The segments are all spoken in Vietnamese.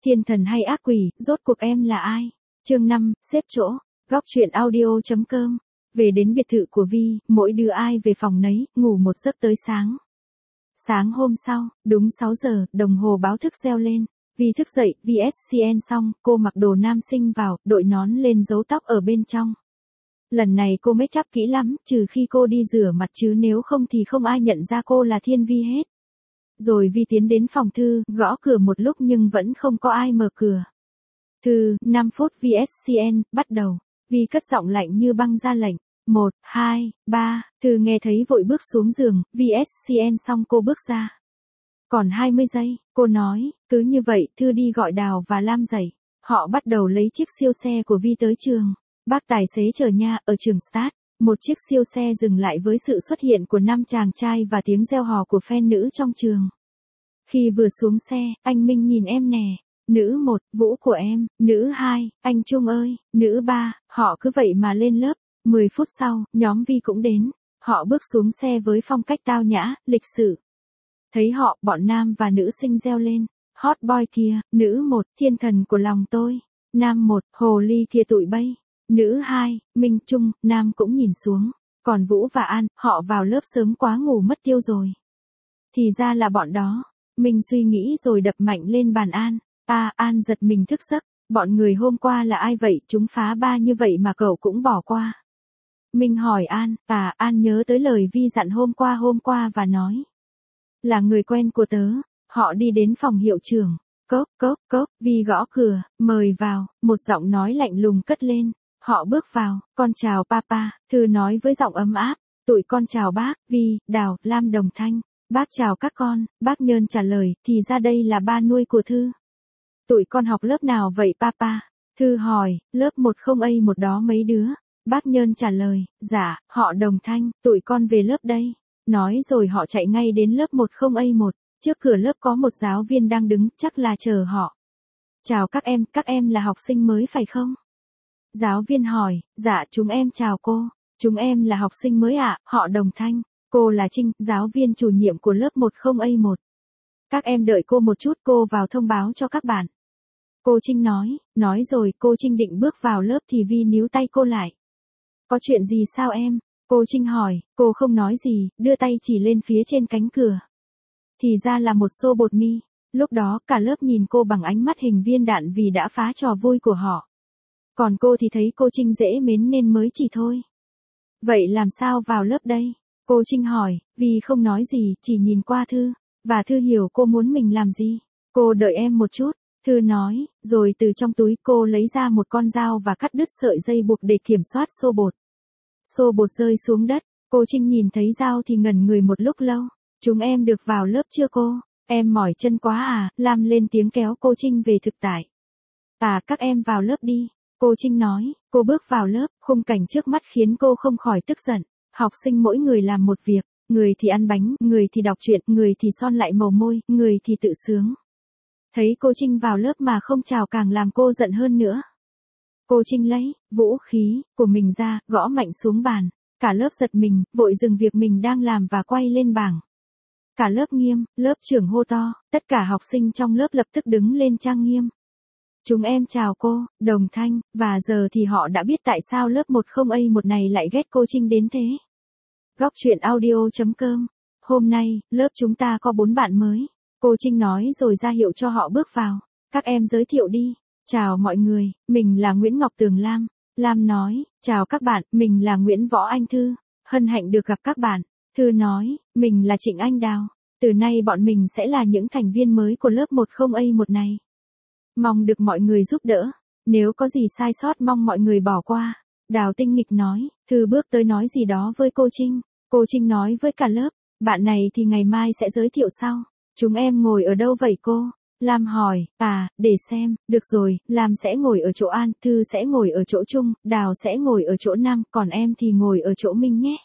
Thiên thần hay ác quỷ, rốt cuộc em là ai? Chương 5, xếp chỗ. Góc truyện audio.com. Về đến biệt thự của Vi, mỗi đứa ai về phòng nấy, ngủ một giấc tới sáng. Sáng hôm sau, đúng 6 giờ, đồng hồ báo thức reo lên. Vi thức dậy, VSCN xong, cô mặc đồ nam sinh vào, đội nón lên giấu tóc ở bên trong. Lần này cô make up kỹ lắm, trừ khi cô đi rửa mặt chứ nếu không thì không ai nhận ra cô là Thiên Vi hết. Rồi Vi tiến đến phòng Thư, gõ cửa một lúc nhưng vẫn không có ai mở cửa. Thư, 5 phút VSCN, bắt đầu. Vi cất giọng lạnh như băng ra lệnh. 1, 2, 3, Thư nghe thấy vội bước xuống giường, VSCN xong cô bước ra. Còn 20 giây, cô nói, cứ như vậy, Thư đi gọi Đào và Lam dậy. Họ bắt đầu lấy chiếc siêu xe của Vi tới trường. Bác tài xế chờ nha, ở trường Start. Một chiếc siêu xe dừng lại với sự xuất hiện của 5 chàng trai và tiếng reo hò của fan nữ trong trường. Khi vừa xuống xe, anh Minh nhìn em nè. Nữ 1, Vũ của em. Nữ 2, anh Trung ơi. Nữ 3, họ cứ vậy mà lên lớp. 10 phút sau, nhóm Vi cũng đến. Họ bước xuống xe với phong cách tao nhã, lịch sự. Thấy họ, bọn nam và nữ sinh reo lên. Hot boy kia. Nữ 1, thiên thần của lòng tôi. Nam 1, hồ ly kia tụi bay. Nữ 2, Minh Trung, nam cũng nhìn xuống. Còn Vũ và An, họ vào lớp sớm quá ngủ mất tiêu rồi. Thì ra là bọn đó. Minh suy nghĩ rồi đập mạnh lên bàn An. An giật mình thức giấc. Bọn người hôm qua là ai vậy? Chúng phá ba như vậy mà cậu cũng bỏ qua. Minh hỏi An. An nhớ tới lời Vi dặn hôm qua và nói. Là người quen của tớ. Họ đi đến phòng hiệu trưởng. Cốc, Vi gõ cửa, mời vào. Một giọng nói lạnh lùng cất lên. Họ bước vào, con chào papa, Thư nói với giọng ấm áp, tụi con chào bác, Vi, Đào, Lam đồng thanh, bác chào các con, bác Nhơn trả lời, thì ra đây là ba nuôi của Thư. Tụi con học lớp nào vậy papa? Thư hỏi, lớp 10A một đó mấy đứa. Bác Nhơn trả lời, dạ, họ đồng thanh, tụi con về lớp đây. Nói rồi họ chạy ngay đến lớp 10A1, trước cửa lớp có một giáo viên đang đứng, chắc là chờ họ. Chào các em là học sinh mới phải không? Giáo viên hỏi, dạ chúng em chào cô, chúng em là học sinh mới ạ, họ đồng thanh, cô là Trinh, giáo viên chủ nhiệm của lớp 10A1. Các em đợi cô một chút, cô vào thông báo cho các bạn. Cô Trinh nói rồi cô Trinh định bước vào lớp thì Vi níu tay cô lại. Có chuyện gì sao em? Cô Trinh hỏi, cô không nói gì, đưa tay chỉ lên phía trên cánh cửa. Thì ra là một xô bột mi, lúc đó cả lớp nhìn cô bằng ánh mắt hình viên đạn vì đã phá trò vui của họ. Còn cô thì thấy cô Trinh dễ mến nên mới chỉ thôi. Vậy làm sao vào lớp đây? Cô Trinh hỏi, vì không nói gì, chỉ nhìn qua Thư. Và Thư hiểu cô muốn mình làm gì. Cô đợi em một chút, Thư nói, rồi từ trong túi cô lấy ra một con dao và cắt đứt sợi dây buộc để kiểm soát xô bột. Xô bột rơi xuống đất, cô Trinh nhìn thấy dao thì ngẩn người một lúc lâu. Chúng em được vào lớp chưa cô? Em mỏi chân quá à? Lam lên tiếng kéo cô Trinh về thực tại. Các em vào lớp đi. Cô Trinh nói, cô bước vào lớp, khung cảnh trước mắt khiến cô không khỏi tức giận. Học sinh mỗi người làm một việc, người thì ăn bánh, người thì đọc truyện, người thì son lại màu môi, người thì tự sướng. Thấy cô Trinh vào lớp mà không chào càng làm cô giận hơn nữa. Cô Trinh lấy vũ khí của mình ra, gõ mạnh xuống bàn. Cả lớp giật mình, vội dừng việc mình đang làm và quay lên bảng. Cả lớp nghiêm, lớp trưởng hô to, tất cả học sinh trong lớp lập tức đứng lên trang nghiêm. Chúng em chào cô, đồng thanh, và giờ thì họ đã biết tại sao lớp 10A1 này lại ghét cô Trinh đến thế. Góc truyện audio.com. Hôm nay, lớp chúng ta có 4 bạn mới. Cô Trinh nói rồi ra hiệu cho họ bước vào. Các em giới thiệu đi. Chào mọi người, mình là Nguyễn Ngọc Tường Lam. Lam nói, chào các bạn, mình là Nguyễn Võ Anh Thư. Hân hạnh được gặp các bạn. Thư nói, mình là Trịnh Anh Đào. Từ nay bọn mình sẽ là những thành viên mới của lớp 10A1 này. Mong được mọi người giúp đỡ. Nếu có gì sai sót mong mọi người bỏ qua. Đào tinh nghịch nói, Thư bước tới nói gì đó với cô Trinh. Cô Trinh nói với cả lớp, bạn này thì ngày mai sẽ giới thiệu sau. Chúng em ngồi ở đâu vậy cô? Lam hỏi, để xem, được rồi, Lam sẽ ngồi ở chỗ An, Thư sẽ ngồi ở chỗ Trung, Đào sẽ ngồi ở chỗ Nam, còn em thì ngồi ở chỗ Minh nhé.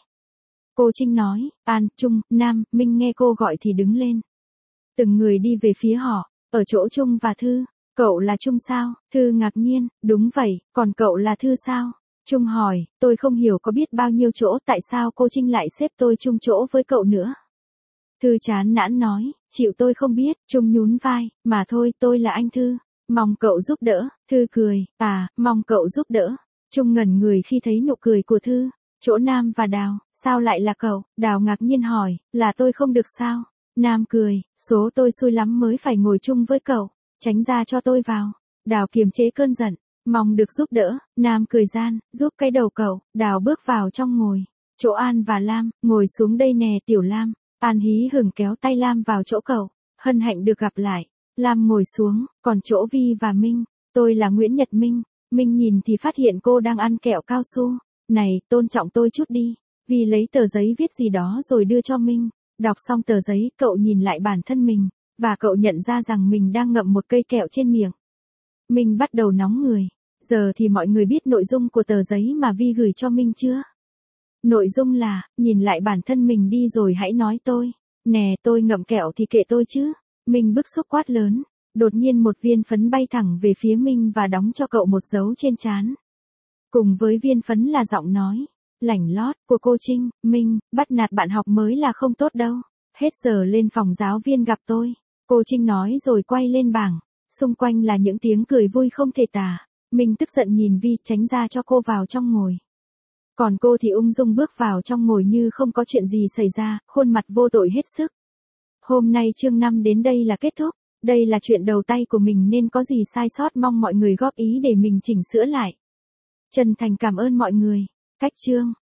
Cô Trinh nói, An, Trung, Nam, Minh nghe cô gọi thì đứng lên. Từng người đi về phía họ, ở chỗ Trung và Thư. Cậu là Trung sao? Thư ngạc nhiên, đúng vậy, còn cậu là Thư sao? Trung hỏi, tôi không hiểu có biết bao nhiêu chỗ tại sao cô Trinh lại xếp tôi chung chỗ với cậu nữa. Thư chán nản nói, chịu tôi không biết, Trung nhún vai, mà thôi tôi là anh Thư. Mong cậu giúp đỡ, Thư cười, mong cậu giúp đỡ. Trung ngẩn người khi thấy nụ cười của Thư. Chỗ Nam và Đào, sao lại là cậu? Đào ngạc nhiên hỏi, là tôi không được sao? Nam cười, số tôi xui lắm mới phải ngồi chung với cậu, tránh ra cho tôi vào. Đào kiềm chế cơn giận, mong được giúp đỡ. Nam cười gian, giúp cái đầu cậu. Đào bước vào trong ngồi. Chỗ An và Lam, ngồi xuống đây nè Tiểu Lam. An hí hửng kéo tay Lam vào chỗ cậu, hân hạnh được gặp lại. Lam ngồi xuống, còn chỗ Vi và Minh, tôi là Nguyễn Nhật Minh. Minh nhìn thì phát hiện cô đang ăn kẹo cao su. Này, tôn trọng tôi chút đi. Vi lấy tờ giấy viết gì đó rồi đưa cho Minh. Đọc xong tờ giấy, cậu nhìn lại bản thân mình, và cậu nhận ra rằng mình đang ngậm một cây kẹo trên miệng. Minh bắt đầu nóng người. Giờ thì mọi người biết nội dung của tờ giấy mà Vi gửi cho Minh chưa? Nội dung là, nhìn lại bản thân mình đi rồi hãy nói tôi. Nè, tôi ngậm kẹo thì kệ tôi chứ. Minh bức xúc quát lớn. Đột nhiên một viên phấn bay thẳng về phía Minh và đóng cho cậu một dấu trên trán. Cùng với viên phấn là giọng nói lảnh lót của cô Trinh. Minh, bắt nạt bạn học mới là không tốt đâu. Hết giờ lên phòng giáo viên gặp tôi. Cô Trinh nói rồi quay lên bảng. Xung quanh là những tiếng cười vui không thể tả. Minh tức giận nhìn Vi tránh ra cho cô vào trong ngồi. Còn cô thì ung dung bước vào trong ngồi như không có chuyện gì xảy ra, khuôn mặt vô tội hết sức. Hôm nay chương 5 đến đây là kết thúc. Đây là chuyện đầu tay của mình nên có gì sai sót mong mọi người góp ý để mình chỉnh sửa lại. Chân thành cảm ơn mọi người. Cách chương